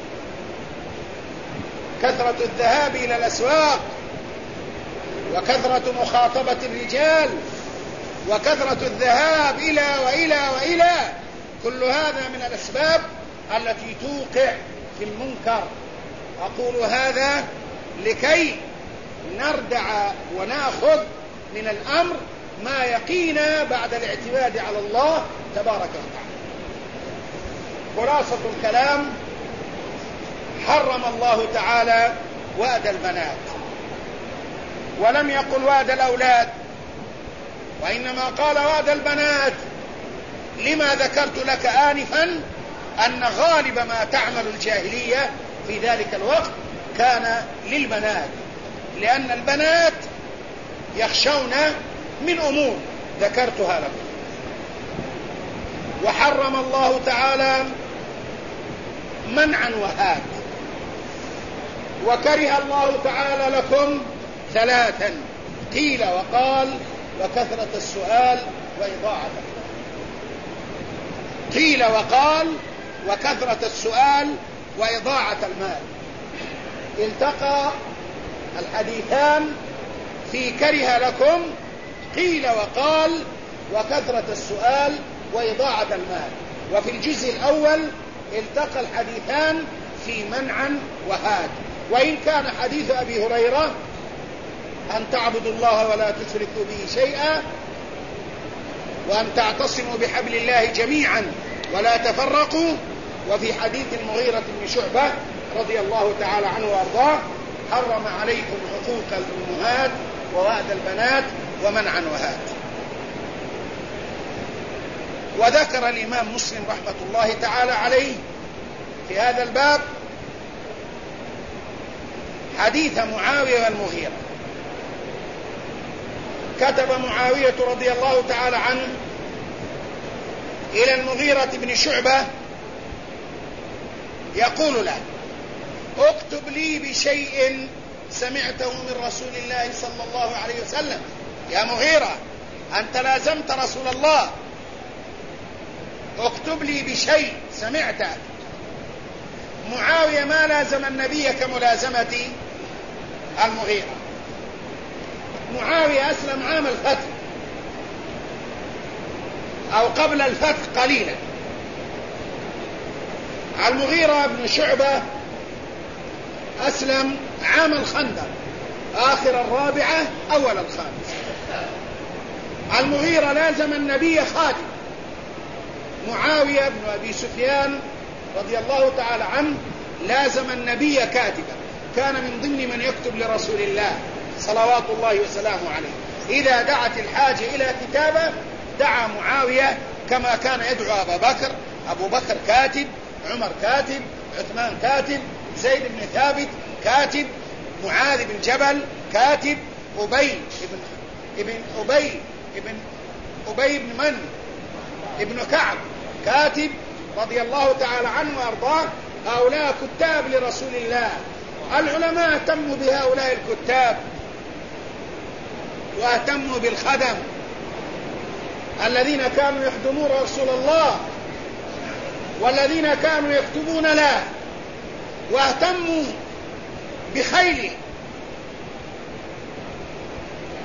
Speaker 2: كثرة الذهاب إلى الأسواق، وكثرة مخاطبة الرجال، وكثرة الذهاب إلى وإلى وإلى، كل هذا من الأسباب التي توقع في المنكر. أقول هذا لكي نردع ونأخذ من الأمر ما يقينا بعد الاعتماد على الله تبارك وتعالى. خلاصة الكلام: حرم الله تعالى وأد البنات، ولم يقل وأد الأولاد، وإنما قال وأد البنات. لما ذكرت لك آنفا أن غالب ما تعمل الجاهلية في ذلك الوقت كان للبنات، لأن البنات يخشون من أمور ذكرتها لكم. وحرم الله تعالى منعا وهات، وكره الله تعالى لكم ثلاثا: قيل وقال، وكثرة السؤال، وإضاعة المال. قيل وقال، وكثرة السؤال، وإضاعة المال. التقى الحديثان في كره لكم، قيل وقال، وكثرة السؤال، وإضاعة المال. وفي الجزء الأول التقى الحديثان في منعا وهات. وإن كان حديث أبي هريرة أن تعبدوا الله ولا تشركوا به شيئا، وأن تعتصموا بحبل الله جميعا ولا تفرقوا، وفي حديث المغيرة بن شعبة رضي الله تعالى عنه وأرضاه: حرم عليكم حقوق الأمهات ووأد البنات ومنعا وهات. وذكر الإمام مسلم رحمة الله تعالى عليه في هذا الباب حديث معاوية والمغيرة. كتب معاوية رضي الله تعالى عنه إلى المغيرة بن شعبة يقول له: اكتب لي بشيء سمعته من رسول الله صلى الله عليه وسلم. يا مغيرة، أنت لازمت رسول الله، اكتب لي بشيء سمعته. معاوية ما لازم النبي كملازمة المغيرة. معاوية أسلم عام الفتح أو قبل الفتح قليلا. المغيرة بن شعبة أسلم عام الخندق، آخر الرابعة أول الخامس. المغيرة لازم النبي خادم. معاوية بن أبي سفيان رضي الله تعالى عنه لازم النبي كاتبا، كان من ضمن من يكتب لرسول الله صلوات الله وسلامه عليه. إذا دعت الحاجة إلى كتابة دعا معاوية، كما كان يدعو أبو بكر كاتب، عمر كاتب، عثمان كاتب، زيد بن ثابت كاتب، معاذ بن جبل كاتب، أبي ابن كعب كاتب رضي الله تعالى عنه وأرضاه. هؤلاء كتاب لرسول الله. العلماء اهتموا بهؤلاء الكتاب واهتموا بالخدم الذين كانوا يخدمون رسول الله والذين كانوا يكتبون له، واهتموا بخيله،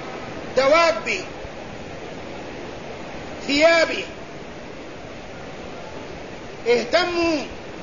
Speaker 2: دوابه، ثيابه، اهتموا،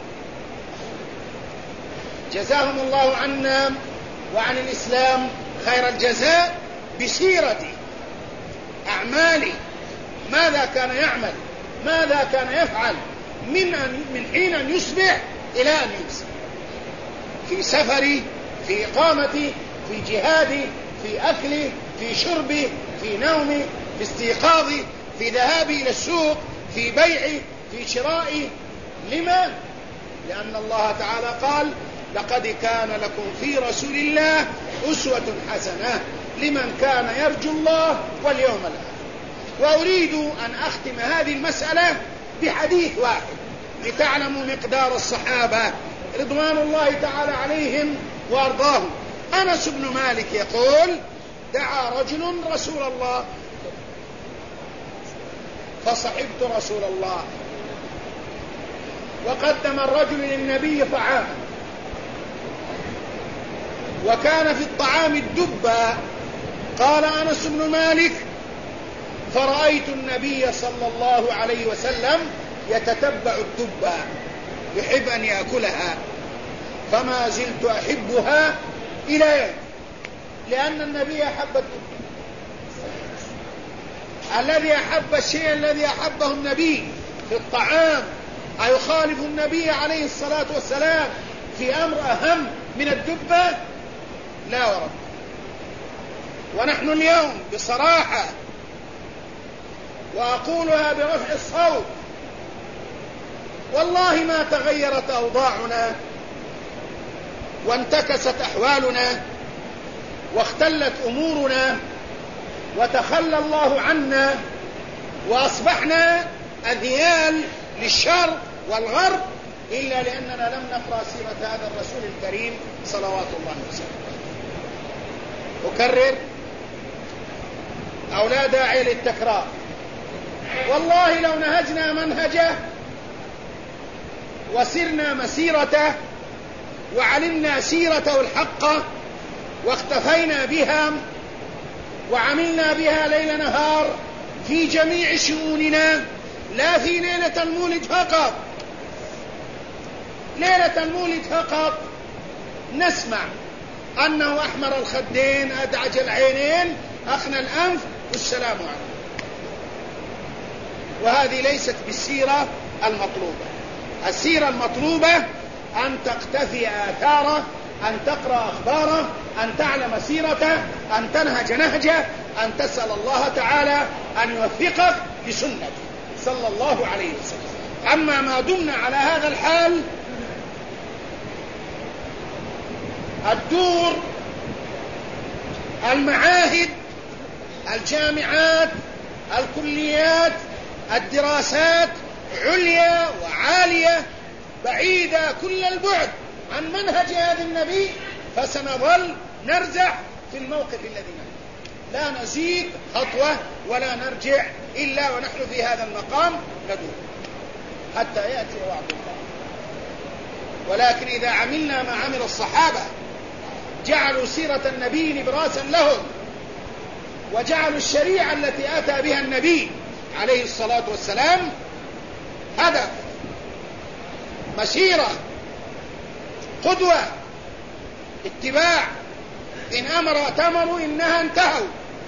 Speaker 2: جزاهم الله عنا وعن الإسلام خير الجزاء، بسيرة أعماله، ماذا كان يعمل، ماذا كان يفعل من حين أن يصبح إلى أن يمسي، في سفره، في إقامته، في جهاده، في أكله، في شربه، في نومه، في استيقاظه، في ذهابه إلى السوق، في بيعه، في شرائه. لما؟ لأن الله تعالى قال: لقد كان لكم في رسول الله أسوة حسنة لمن كان يرجو الله واليوم الآخر. وأريد أن أختم هذه المسألة بحديث واحد لتعلموا مقدار الصحابة رضوان الله تعالى عليهم وأرضاهم. أنس بن مالك يقول: دعا رجل رسول الله فصحبت رسول الله، وقدم الرجل للنبي طعاما، وكان في الطعام الدبة. قال أنس بن مالك: فرأيت النبي صلى الله عليه وسلم يتتبع الدبة يحب أن يأكلها، فما زلت أحبها إلى يوم، لأن النبي أحب الدبة. الذي أحب الشيء الذي أحبه النبي في الطعام أيخالف النبي عليه الصلاة والسلام في أمر أهم من الدبة؟ لا ورب. ونحن اليوم بصراحة، وأقولها برفع الصوت، والله ما تغيرت أوضاعنا وانتكست أحوالنا واختلت أمورنا وتخلى الله عنا وأصبحنا أذيال للشر والغرب إلا لأننا لم نقرأ سيرة هذا الرسول الكريم صلوات الله وسلامه. أكرر أو لا داعي للتكرار، والله لو نهجنا منهجه وسرنا مسيرته وعلمنا سيرته الحقة واختفينا بها وعملنا بها ليل نهار في جميع شؤوننا، لا في ليلة المولد فقط. ليلة المولد فقط نسمع أنه أحمر الخدين، أدعج العينين، أخنى الأنف، والسلام عليكم. وهذه ليست بالسيرة المطلوبة. السيرة المطلوبة أن تقتفي آثاره، أن تقرأ أخباره، أن تعلم سيرته، أن تنهج نهجه، أن تسأل الله تعالى أن يوفقك لسنته صلى الله عليه وسلم. أما ما دمنا على هذا الحال، الدور، المعاهد، الجامعات، الكليات، الدراسات عليا وعالية بعيدة كل البعد عن منهج هذا النبي، فسنظل نرزح في الموقف الذي نحن، لا نزيد خطوة ولا نرجع إلا ونحن في هذا المقام ندور حتى يأتي وعد الله. ولكن إذا عملنا ما عمل الصحابة، جعلوا سيرة النبي نبراسا لهم، وجعلوا الشريعة التي أتى بها النبي عليه الصلاة والسلام هدف، مسيرة، قدوة، اتباع، إن أمر أتمروا، إنها انتهوا،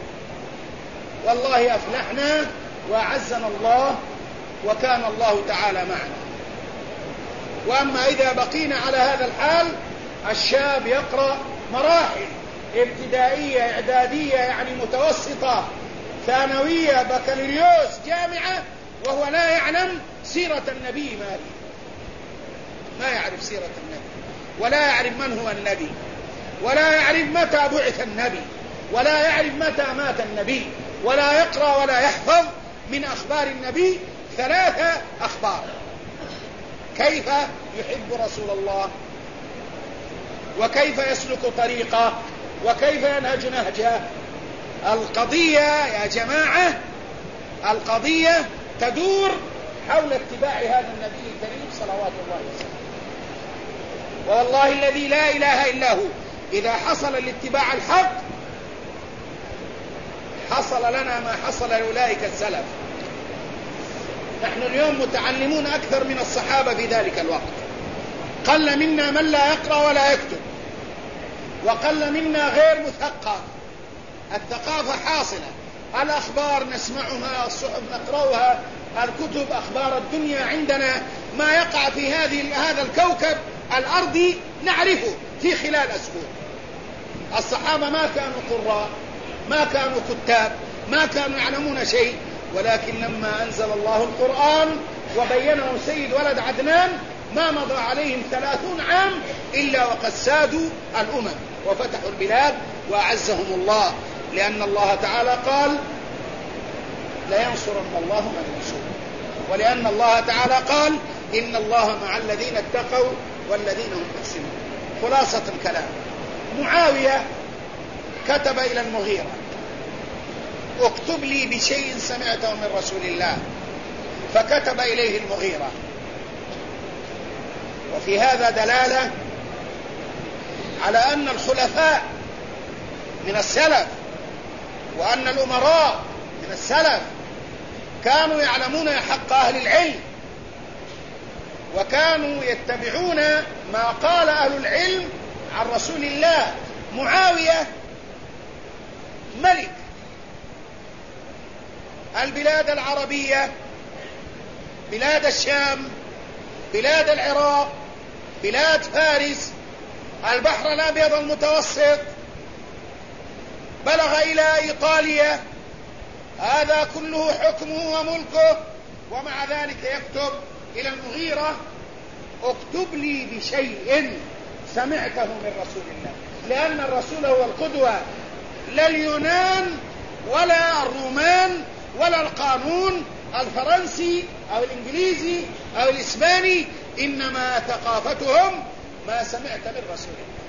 Speaker 2: والله أفلحنا وأعزنا الله وكان الله تعالى معنا. وأما إذا بقينا على هذا الحال، الشاب يقرأ مراحل ابتدائية، إعدادية، يعني متوسطة، ثانوية، بكالوريوس، جامعة، وهو لا يعلم سيرة النبي، ما يعرف سيرة النبي، ولا يعرف من هو النبي، ولا يعرف متى بعث النبي، ولا يعرف متى مات النبي، ولا يقرأ ولا يحفظ من أخبار النبي 3 أخبار. كيف يحب رسول الله، وكيف يسلك طريقه، وكيف ينهج نهجه. القضية يا جماعة، القضية تدور حول اتباع هذا النبي الكريم صلوات الله وسلامه. والله الذي لا إله إلا هو، إذا حصل الاتباع الحق حصل لنا ما حصل لأولئك السلف. نحن اليوم متعلمون أكثر من الصحابة في ذلك الوقت. قل منا من لا يقرأ ولا يكتب، وقل منا غير مثقف. الثقافة حاصلة، الأخبار نسمعها، الصحف نقرأها، الكتب، أخبار الدنيا عندنا، ما يقع في هذا الكوكب الأرضي نعرفه في خلال أسبوع. الصحابة ما كانوا قراء، ما كانوا كتاب، ما كانوا يعلمون شيء، ولكن لما أنزل الله القرآن وبينه سيد ولد عدنان ما مضى عليهم 30 عام إلا وقد سادوا الأمم وفتحوا البلاد وأعزهم الله، لأن الله تعالى قال لينصرن الله من ينصره، ولأن الله تعالى قال إن الله مع الذين اتقوا والذين هم محسنون. خلاصة الكلام، معاوية كتب إلى المغيرة اكتب لي بشيء سمعته من رسول الله، فكتب إليه المغيرة. وفي هذا دلالة على أن الخلفاء من السلف وأن الأمراء من السلف كانوا يعلمون حق أهل العلم، وكانوا يتبعون ما قال أهل العلم عن رسول الله. معاوية ملك البلاد العربية، بلاد الشام، بلاد العراق، بلاد فارس، البحر الأبيض المتوسط، بلغ إلى إيطاليا، هذا كله حكمه وملكه، ومع ذلك يكتب إلى المغيرة اكتب لي بشيء سمعته من رسول الله، لأن الرسول هو القدوة، لا اليونان ولا الرومان ولا القانون الفرنسي أو الإنجليزي أو الإسباني، إنما ثقافتهم ما سمعت من رسول الله.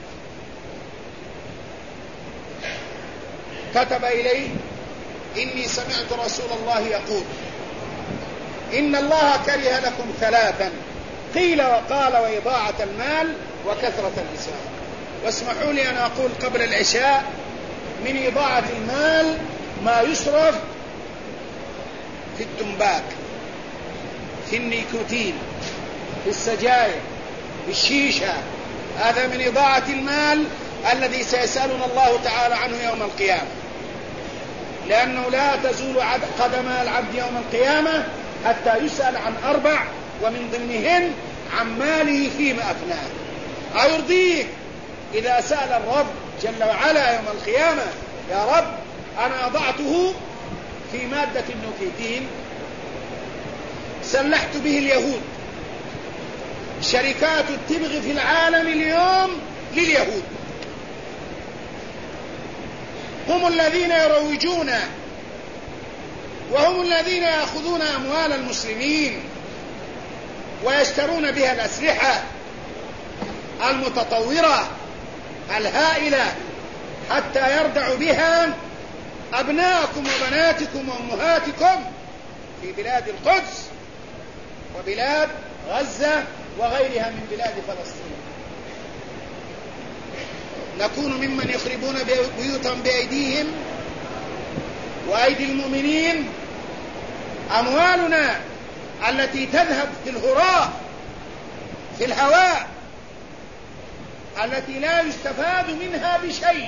Speaker 2: كتب إليه إني سمعت رسول الله يقول إن الله كره لكم 3 قيل وقال وإضاعة المال وكثرة النساء. واسمحوا لي أن أقول قبل العشاء من إضاعة المال ما يصرف في التنباك، في النيكوتين، في السجاير، في الشيشة، هذا من إضاعة المال الذي سيسألنا الله تعالى عنه يوم القيامة، لأنه لا تزول قدم العبد يوم القيامة حتى يسأل عن 4، ومن ضمنهن عن ماله فيما أفناه. أيرضيك إذا سأل الرب جل وعلا يوم القيامة يا رب أنا أضعته في مادة النيكوتين سلحت به اليهود، شركات التبغ في العالم اليوم لليهود، هم الذين يروجون وهم الذين يأخذون أموال المسلمين ويشترون بها الأسلحة المتطورة الهائلة حتى يردعوا بها أبناءكم وبناتكم وأمهاتكم في بلاد القدس وبلاد غزة وغيرها من بلاد فلسطين. نكون ممن يخربون بيوتهم بأيديهم وأيدي المؤمنين. أموالنا التي تذهب في الهراء في الهواء التي لا يستفاد منها بشيء.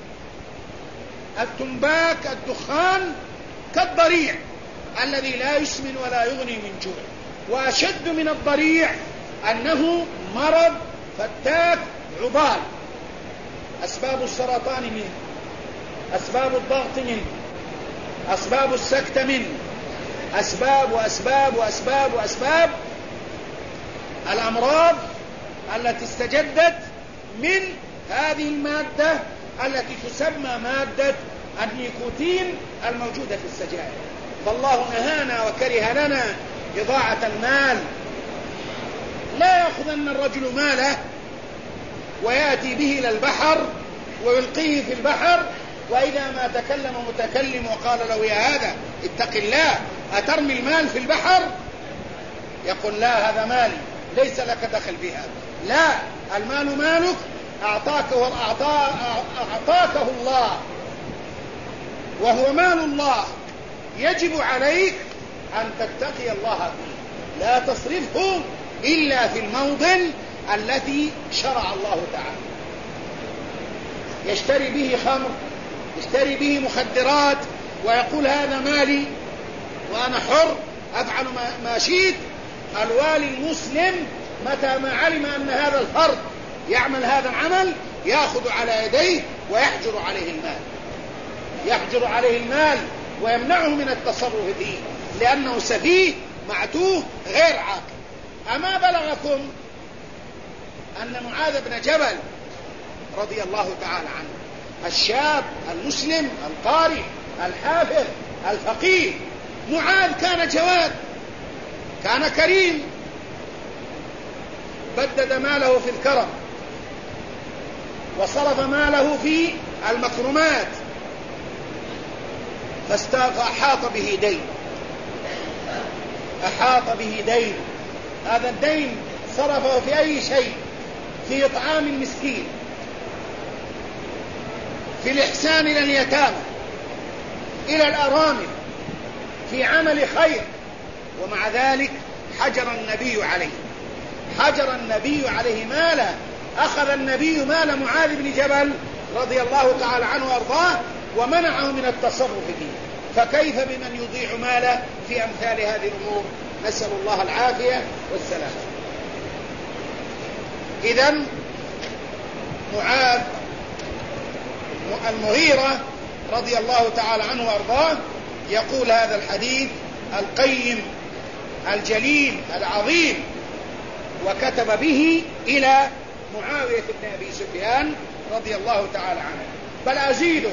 Speaker 2: التنباك الدخان كالضريع الذي لا يسمن ولا يغني من جوع، وأشد من الضريع أنه مرض فتاك عضال، أسباب السرطان منه، أسباب الضغط منه، أسباب السكتة منه، أسباب وأسباب وأسباب وأسباب الأمراض التي استجدت من هذه المادة التي تسمى مادة النيكوتين الموجودة في السجائر. فالله نهانا وكره لنا إضاعة المال. لا يأخذن الرجل ماله ويأتي به إلى البحر ويلقيه في البحر، وإذا ما تكلم متكلم وقال له يا هذا اتق الله أترمي المال في البحر، يقول لا هذا مالي ليس لك دخل بها. لا، المال مالك أعطاكه الله وهو مال الله، يجب عليك أن تتقي الله فيه، لا تصرفه إلا في الموطن التي شرع الله تعالى. يشتري به خمر، يشتري به مخدرات، ويقول هذا مالي وأنا حر أفعل ما شئت. الوالي المسلم متى ما علم أن هذا الفرد يعمل هذا العمل يأخذ على يديه ويحجر عليه المال، يحجر عليه المال ويمنعه من التصرف فيه، لأنه سفيه معتوه غير عاقل. أما بلغكم أن معاذ بن جبل رضي الله تعالى عنه، الشاب المسلم القارئ الحافظ الفقيه، معاذ كان جواد، كان كريم، بدد ماله في الكرم وصرف ماله في المكرمات، فأحاط به دين، أحاط به دين. هذا الدين صرفه في أي شيء، في إطعام المسكين، في الإحسان إلى اليتامى، إلى الأرامل، في عمل خير. ومع ذلك حجر النبي عليه مالا. أخذ النبي مال معاذ بن جبل رضي الله تعالى عنه وأرضاه ومنعه من التصرف فيه، فكيف بمن يضيع ماله في أمثال هذه الأمور؟ نسأل الله العافية والسلام. إذن معاذ المغيرة رضي الله تعالى عنه وأرضاه يقول هذا الحديث القيم الجليل العظيم، وكتب به إلى معاوية بن أبي سفيان رضي الله تعالى عنه. بل أزيده،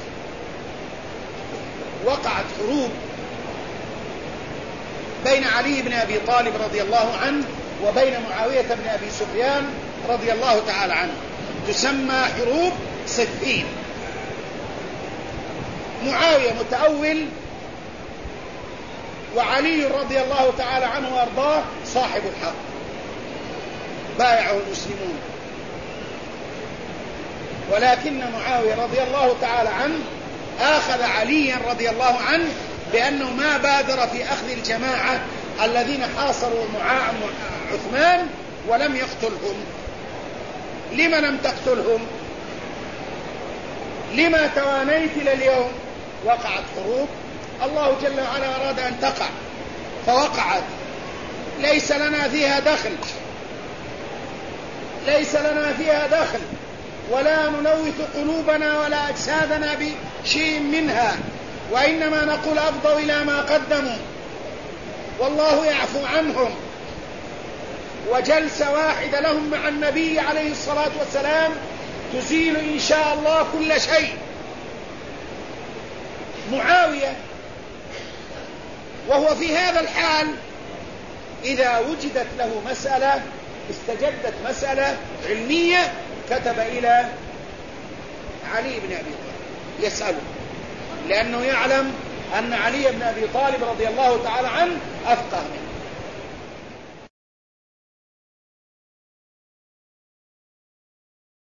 Speaker 2: وقعت حروب بين علي بن أبي طالب رضي الله عنه وبين معاوية بن أبي سفيان رضي الله تعالى عنه، تسمى حروب صفين. معاوية متأول، وعلي رضي الله تعالى عنه وأرضاه صاحب الحق، بايعه المسلمون. ولكن معاوية رضي الله تعالى عنه آخذ عليا رضي الله عنه بأنه ما بادر في أخذ الجماعة الذين حاصروا عثمان ولم يقتلهم. لما لم تقتلهم؟ لما توانيت إلى اليوم؟ وقعت حروب، الله جل وعلا أراد أن تقع فوقعت، ليس لنا فيها دخل، ولا نلوث قلوبنا ولا أجسادنا بشيء منها، وإنما نقول أفضوا إلى ما قدموا، والله يعفو عنهم. وجلسة واحدة لهم مع النبي عليه الصلاة والسلام تزيل إن شاء الله كل شيء. معاوية وهو في هذا الحال إذا وجدت له مسألة، استجدت مسألة علمية، كتب إلى علي بن أبي طالب يسأله، لأنه يعلم أن علي بن أبي طالب رضي الله تعالى عنه أفقه منه.